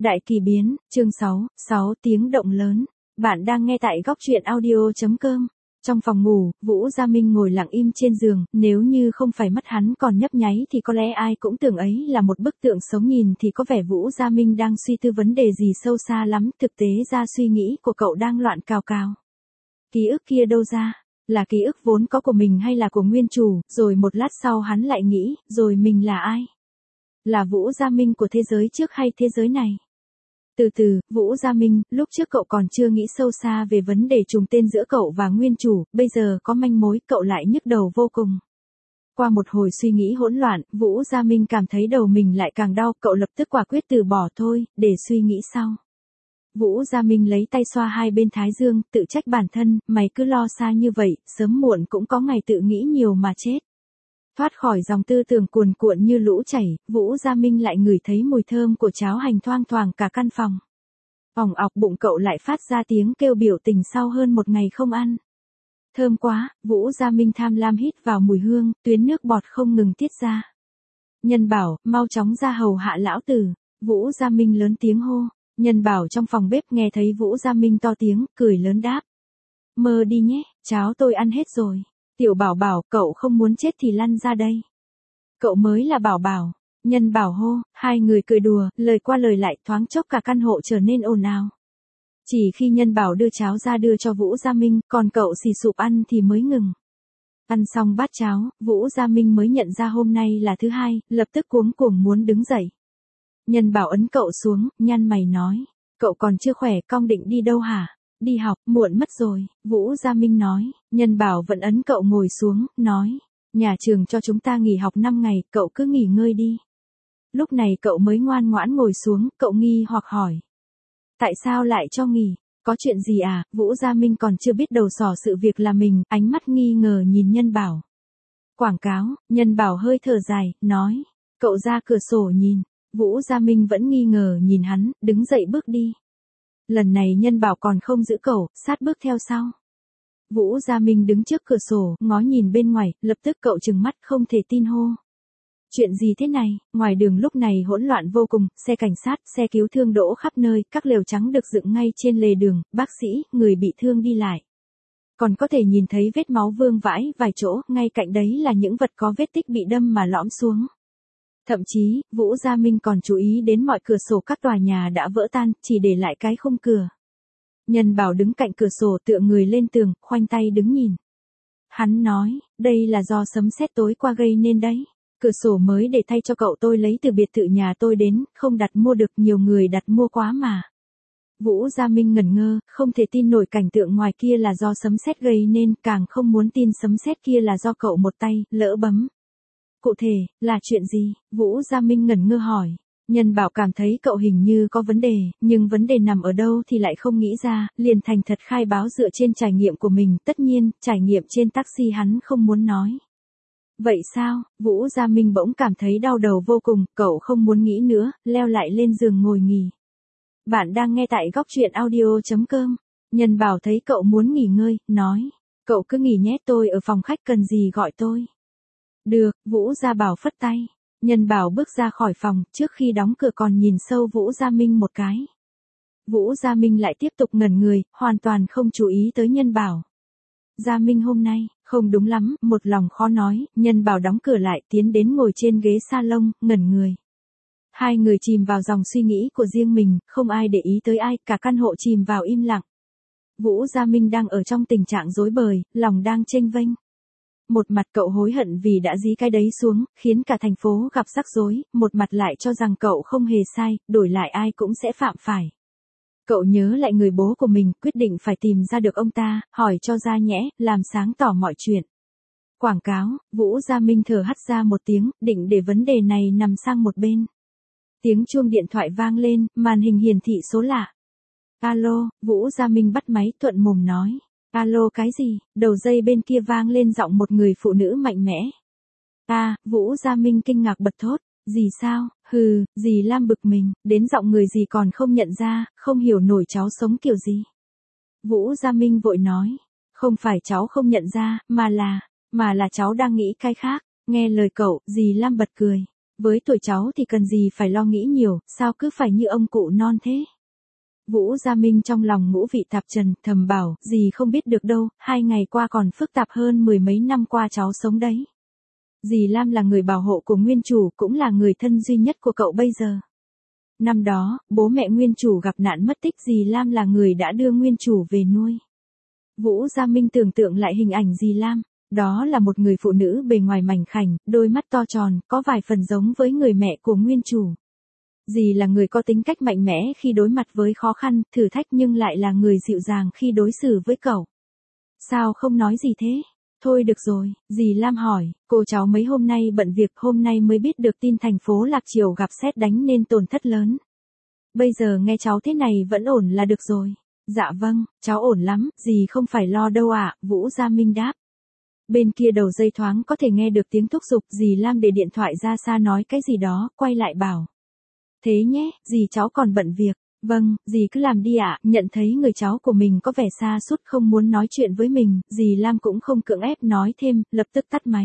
Đại kỳ biến, chương 6 tiếng động lớn. Bạn đang nghe tại góc truyện audio.com. Trong phòng ngủ, Vũ Gia Minh ngồi lặng im trên giường, nếu như không phải mắt hắn còn nhấp nháy thì có lẽ ai cũng tưởng ấy là một bức tượng sống, nhìn thì có vẻ Vũ Gia Minh đang suy tư vấn đề gì sâu xa lắm, thực tế ra suy nghĩ của cậu đang loạn cào cào. Ký ức kia đâu ra? Là ký ức vốn có của mình hay là của nguyên chủ? Rồi một lát sau hắn lại nghĩ, rồi mình là ai? Là Vũ Gia Minh của thế giới trước hay thế giới này? Từ từ, Vũ Gia Minh, lúc trước cậu còn chưa nghĩ sâu xa về vấn đề trùng tên giữa cậu và nguyên chủ, bây giờ có manh mối, cậu lại nhức đầu vô cùng. Qua một hồi suy nghĩ hỗn loạn, Vũ Gia Minh cảm thấy đầu mình lại càng đau, cậu lập tức quả quyết từ bỏ thôi, để suy nghĩ sau. Vũ Gia Minh lấy tay xoa hai bên thái dương, tự trách bản thân, mày cứ lo xa như vậy, sớm muộn cũng có ngày tự nghĩ nhiều mà chết. Thoát khỏi dòng tư tưởng cuồn cuộn như lũ chảy, Vũ Gia Minh lại ngửi thấy mùi thơm của cháo hành thoang thoảng cả căn phòng. Ỏng ọc bụng cậu lại phát ra tiếng kêu biểu tình sau hơn một ngày không ăn. Thơm quá, Vũ Gia Minh tham lam hít vào mùi hương, tuyến nước bọt không ngừng tiết ra. Nhân Bảo, mau chóng ra hầu hạ lão tử. Vũ Gia Minh lớn tiếng hô. Nhân Bảo trong phòng bếp nghe thấy Vũ Gia Minh to tiếng, cười lớn đáp. Mơ đi nhé, cháo tôi ăn hết rồi. Tiểu Bảo Bảo, cậu không muốn chết thì lăn ra đây. Cậu mới là Bảo Bảo. Nhân Bảo hô, hai người cười đùa, lời qua lời lại, thoáng chốc cả căn hộ trở nên ồn ào. Chỉ khi Nhân Bảo đưa cháo ra đưa cho Vũ Gia Minh, còn cậu xì sụp ăn thì mới ngừng. Ăn xong bát cháo, Vũ Gia Minh mới nhận ra hôm nay là thứ hai, lập tức cuống cuồng muốn đứng dậy. Nhân Bảo ấn cậu xuống, nhăn mày nói, cậu còn chưa khỏe, cong định đi đâu hả? Đi học, muộn mất rồi, Vũ Gia Minh nói. Nhân Bảo vẫn ấn cậu ngồi xuống, nói, nhà trường cho chúng ta nghỉ học 5 ngày, cậu cứ nghỉ ngơi đi. Lúc này cậu mới ngoan ngoãn ngồi xuống, cậu nghi hoặc hỏi. Tại sao lại cho nghỉ? Có chuyện gì à? Vũ Gia Minh còn chưa biết đầu sỏ sự việc là mình, ánh mắt nghi ngờ nhìn Nhân Bảo. Quảng cáo, Nhân Bảo hơi thở dài, nói, cậu ra cửa sổ nhìn. Vũ Gia Minh vẫn nghi ngờ nhìn hắn, đứng dậy bước đi. Lần này Nhân Bảo còn không giữ cậu, sát bước theo sau. Vũ Gia Minh đứng trước cửa sổ, ngó nhìn bên ngoài, lập tức cậu trừng mắt không thể tin hô. Chuyện gì thế này? Ngoài đường lúc này hỗn loạn vô cùng, xe cảnh sát, xe cứu thương đỗ khắp nơi, các lều trắng được dựng ngay trên lề đường, bác sĩ, người bị thương đi lại. Còn có thể nhìn thấy vết máu vương vãi vài chỗ, ngay cạnh đấy là những vật có vết tích bị đâm mà lõm xuống. Thậm chí, Vũ Gia Minh còn chú ý đến mọi cửa sổ các tòa nhà đã vỡ tan, chỉ để lại cái khung cửa. Nhân Bảo đứng cạnh cửa sổ tựa người lên tường, khoanh tay đứng nhìn. Hắn nói, đây là do sấm sét tối qua gây nên đấy. Cửa sổ mới để thay cho cậu tôi lấy từ biệt thự nhà tôi đến, không đặt mua được, nhiều người đặt mua quá mà. Vũ Gia Minh ngẩn ngơ, không thể tin nổi cảnh tượng ngoài kia là do sấm sét gây nên, càng không muốn tin sấm sét kia là do cậu một tay, lỡ bấm. Cụ thể, là chuyện gì? Vũ Gia Minh ngẩn ngơ hỏi. Nhân Bảo cảm thấy cậu hình như có vấn đề, nhưng vấn đề nằm ở đâu thì lại không nghĩ ra, liền thành thật khai báo dựa trên trải nghiệm của mình, tất nhiên, trải nghiệm trên taxi hắn không muốn nói. Vậy sao? Vũ Gia Minh bỗng cảm thấy đau đầu vô cùng, cậu không muốn nghĩ nữa, leo lại lên giường ngồi nghỉ. Bạn đang nghe tại góc truyện audio.com. Nhân Bảo thấy cậu muốn nghỉ ngơi, nói, cậu cứ nghỉ nhé, tôi ở phòng khách, cần gì gọi tôi. Được, Vũ Gia Bảo phất tay. Nhân Bảo bước ra khỏi phòng, trước khi đóng cửa còn nhìn sâu Vũ Gia Minh một cái. Vũ Gia Minh lại tiếp tục ngẩn người, hoàn toàn không chú ý tới Nhân Bảo. Gia Minh hôm nay, không đúng lắm, một lòng khó nói, Nhân Bảo đóng cửa lại, tiến đến ngồi trên ghế salon, ngẩn người. Hai người chìm vào dòng suy nghĩ của riêng mình, không ai để ý tới ai, cả căn hộ chìm vào im lặng. Vũ Gia Minh đang ở trong tình trạng rối bời, lòng đang chênh vênh. Một mặt cậu hối hận vì đã dí cái đấy xuống, khiến cả thành phố gặp rắc rối, một mặt lại cho rằng cậu không hề sai, đổi lại ai cũng sẽ phạm phải. Cậu nhớ lại người bố của mình, quyết định phải tìm ra được ông ta, hỏi cho ra nhẽ, làm sáng tỏ mọi chuyện. Quảng cáo, Vũ Gia Minh thở hắt ra một tiếng, định để vấn đề này nằm sang một bên. Tiếng chuông điện thoại vang lên, màn hình hiển thị số lạ. Alo, Vũ Gia Minh bắt máy thuận mồm nói. Alo cái gì? Đầu dây bên kia vang lên giọng một người phụ nữ mạnh mẽ. Vũ Gia Minh kinh ngạc bật thốt. Gì sao? Dì Lam bực mình, đến giọng người gì còn không nhận ra, không hiểu nổi cháu sống kiểu gì. Vũ Gia Minh vội nói. Không phải cháu không nhận ra, mà là cháu đang nghĩ cái khác. Nghe lời cậu, dì Lam bật cười. Với tuổi cháu thì cần gì phải lo nghĩ nhiều, sao cứ phải như ông cụ non thế? Vũ Gia Minh trong lòng ngũ vị tạp trần, thầm bảo, dì không biết được đâu, 2 ngày qua còn phức tạp hơn 10 mấy năm qua cháu sống đấy. Dì Lam là người bảo hộ của nguyên chủ, cũng là người thân duy nhất của cậu bây giờ. Năm đó, bố mẹ nguyên chủ gặp nạn mất tích, dì Lam là người đã đưa nguyên chủ về nuôi. Vũ Gia Minh tưởng tượng lại hình ảnh dì Lam. Đó là một người phụ nữ bề ngoài mảnh khảnh, đôi mắt to tròn, có vài phần giống với người mẹ của nguyên chủ. Dì là người có tính cách mạnh mẽ khi đối mặt với khó khăn, thử thách nhưng lại là người dịu dàng khi đối xử với cậu. Sao không nói gì thế? Thôi được rồi, dì Lam hỏi, cô cháu mấy hôm nay bận việc, hôm nay mới biết được tin thành phố Lạc Triều gặp sét đánh nên tổn thất lớn. Bây giờ nghe cháu thế này vẫn ổn là được rồi. Dạ vâng, cháu ổn lắm, dì không phải lo đâu ạ, Vũ Gia Minh đáp. Bên kia đầu dây thoáng có thể nghe được tiếng thúc giục, dì Lam để điện thoại ra xa nói cái gì đó, quay lại bảo. Thế nhé, dì cháu còn bận việc. Vâng, dì cứ làm đi ạ. Nhận thấy người cháu của mình có vẻ xa sút không muốn nói chuyện với mình, dì Lam cũng không cưỡng ép nói thêm, lập tức tắt máy.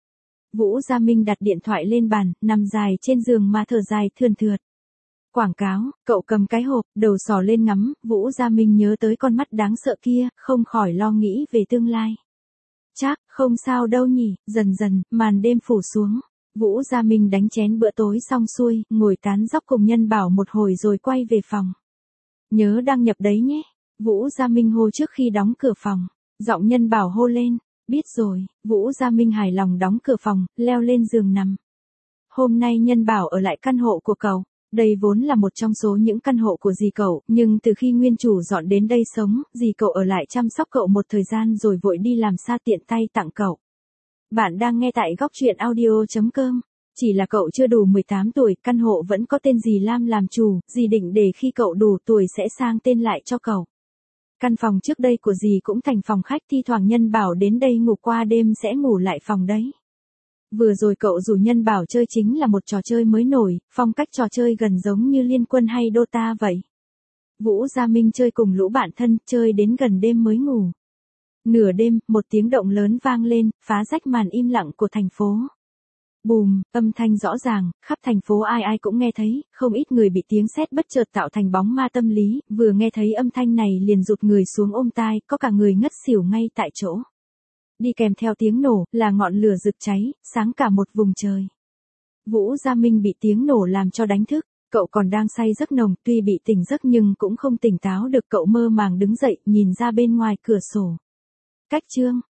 Vũ Gia Minh đặt điện thoại lên bàn, nằm dài trên giường mà thở dài thườn thượt. Quảng cáo, cậu cầm cái hộp, đầu sò lên ngắm, Vũ Gia Minh nhớ tới con mắt đáng sợ kia, không khỏi lo nghĩ về tương lai. Chắc, không sao đâu nhỉ, dần dần, màn đêm phủ xuống. Vũ Gia Minh đánh chén bữa tối xong xuôi, ngồi tán dóc cùng Nhân Bảo một hồi rồi quay về phòng. Nhớ đăng nhập đấy nhé. Vũ Gia Minh hô trước khi đóng cửa phòng. Giọng Nhân Bảo hô lên. Biết rồi, Vũ Gia Minh hài lòng đóng cửa phòng, leo lên giường nằm. Hôm nay Nhân Bảo ở lại căn hộ của cậu. Đây vốn là một trong số những căn hộ của dì cậu, nhưng từ khi nguyên chủ dọn đến đây sống, dì cậu ở lại chăm sóc cậu một thời gian rồi vội đi làm xa tiện tay tặng cậu. Bạn đang nghe tại góc truyện audio.com. Chỉ là cậu chưa đủ 18 tuổi, căn hộ vẫn có tên dì Lam làm chủ, dì định để khi cậu đủ tuổi sẽ sang tên lại cho cậu. Căn phòng trước đây của dì cũng thành phòng khách, thi thoảng Nhân Bảo đến đây ngủ qua đêm sẽ ngủ lại phòng đấy. Vừa rồi cậu rủ Nhân Bảo chơi chính là một trò chơi mới nổi, phong cách trò chơi gần giống như Liên Quân hay Dota vậy. Vũ Gia Minh chơi cùng lũ bạn thân, chơi đến gần đêm mới ngủ. Nửa đêm, một tiếng động lớn vang lên, phá rách màn im lặng của thành phố. Bùm, âm thanh rõ ràng, khắp thành phố ai ai cũng nghe thấy, không ít người bị tiếng sét bất chợt tạo thành bóng ma tâm lý, vừa nghe thấy âm thanh này liền rụt người xuống ôm tai, có cả người ngất xỉu ngay tại chỗ. Đi kèm theo tiếng nổ, là ngọn lửa rực cháy, sáng cả một vùng trời. Vũ Gia Minh bị tiếng nổ làm cho đánh thức, cậu còn đang say giấc nồng, tuy bị tỉnh giấc nhưng cũng không tỉnh táo được, cậu mơ màng đứng dậy, nhìn ra bên ngoài cửa sổ. Cách chương